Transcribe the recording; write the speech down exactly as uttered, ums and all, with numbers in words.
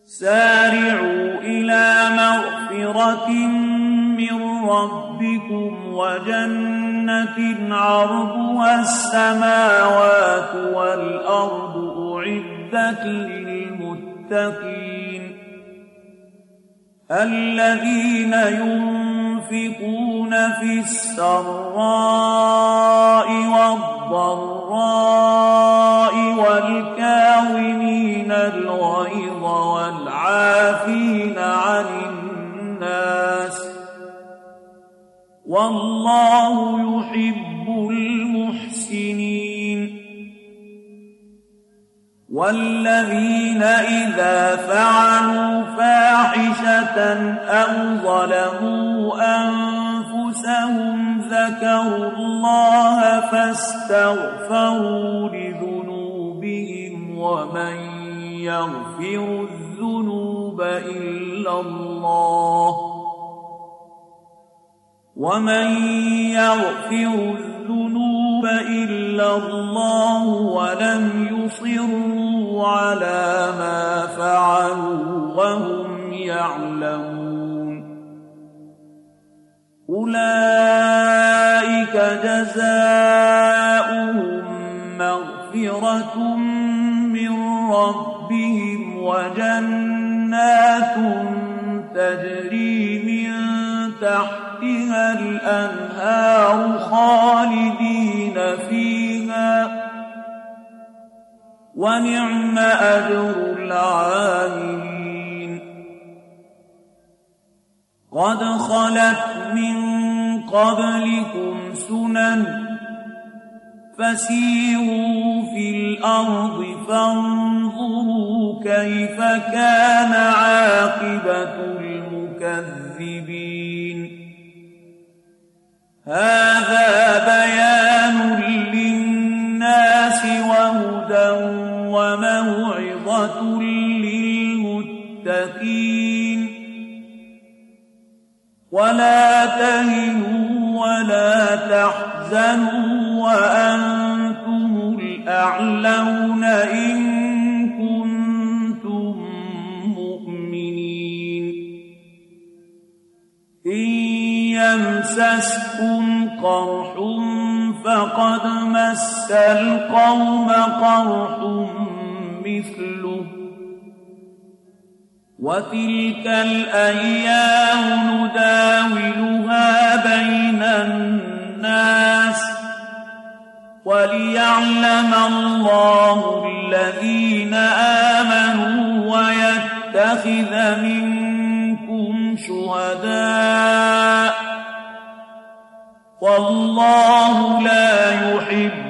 سارعوا إلى مغفرة من ربكم وجنة عرضها السماوات والأرض أعدت للمتقين الذين ينفقون في السراء والضراء والكاظمين الغيظ والعافين عن الناس والله يحب المحسنين والذين إذا فعلوا فاحشة أو ظلموا أنفسهم ذكروا الله فاستغفروا لذنوبهم ومن يغفر الذنوب إلا الله ومن يغفر الذنوب إلا الله ولم يصروا على ما فعلوا وهم يعلمون أولئك جزاؤهم مغفرة من ربهم وجنات تجري من تحتها الأنهار خالدين فيها ونعم أجر العاملين قد خلت من قبلكم سنن فسيروا في الأرض فانظروا كيف كان عاقبة المكذبين هذا بيان للناس وهدى وموعظة للمتقين ولا تهنوا ولا تحزنوا وأنتم الأعلون إن كنتم مؤمنين إن يمسسكم قرح فقد مس القوم قرح مثله وتلك الأيام نداولها بين الناس وليعلم الله الذين آمنوا ويتخذ منكم شهداء والله لا يحب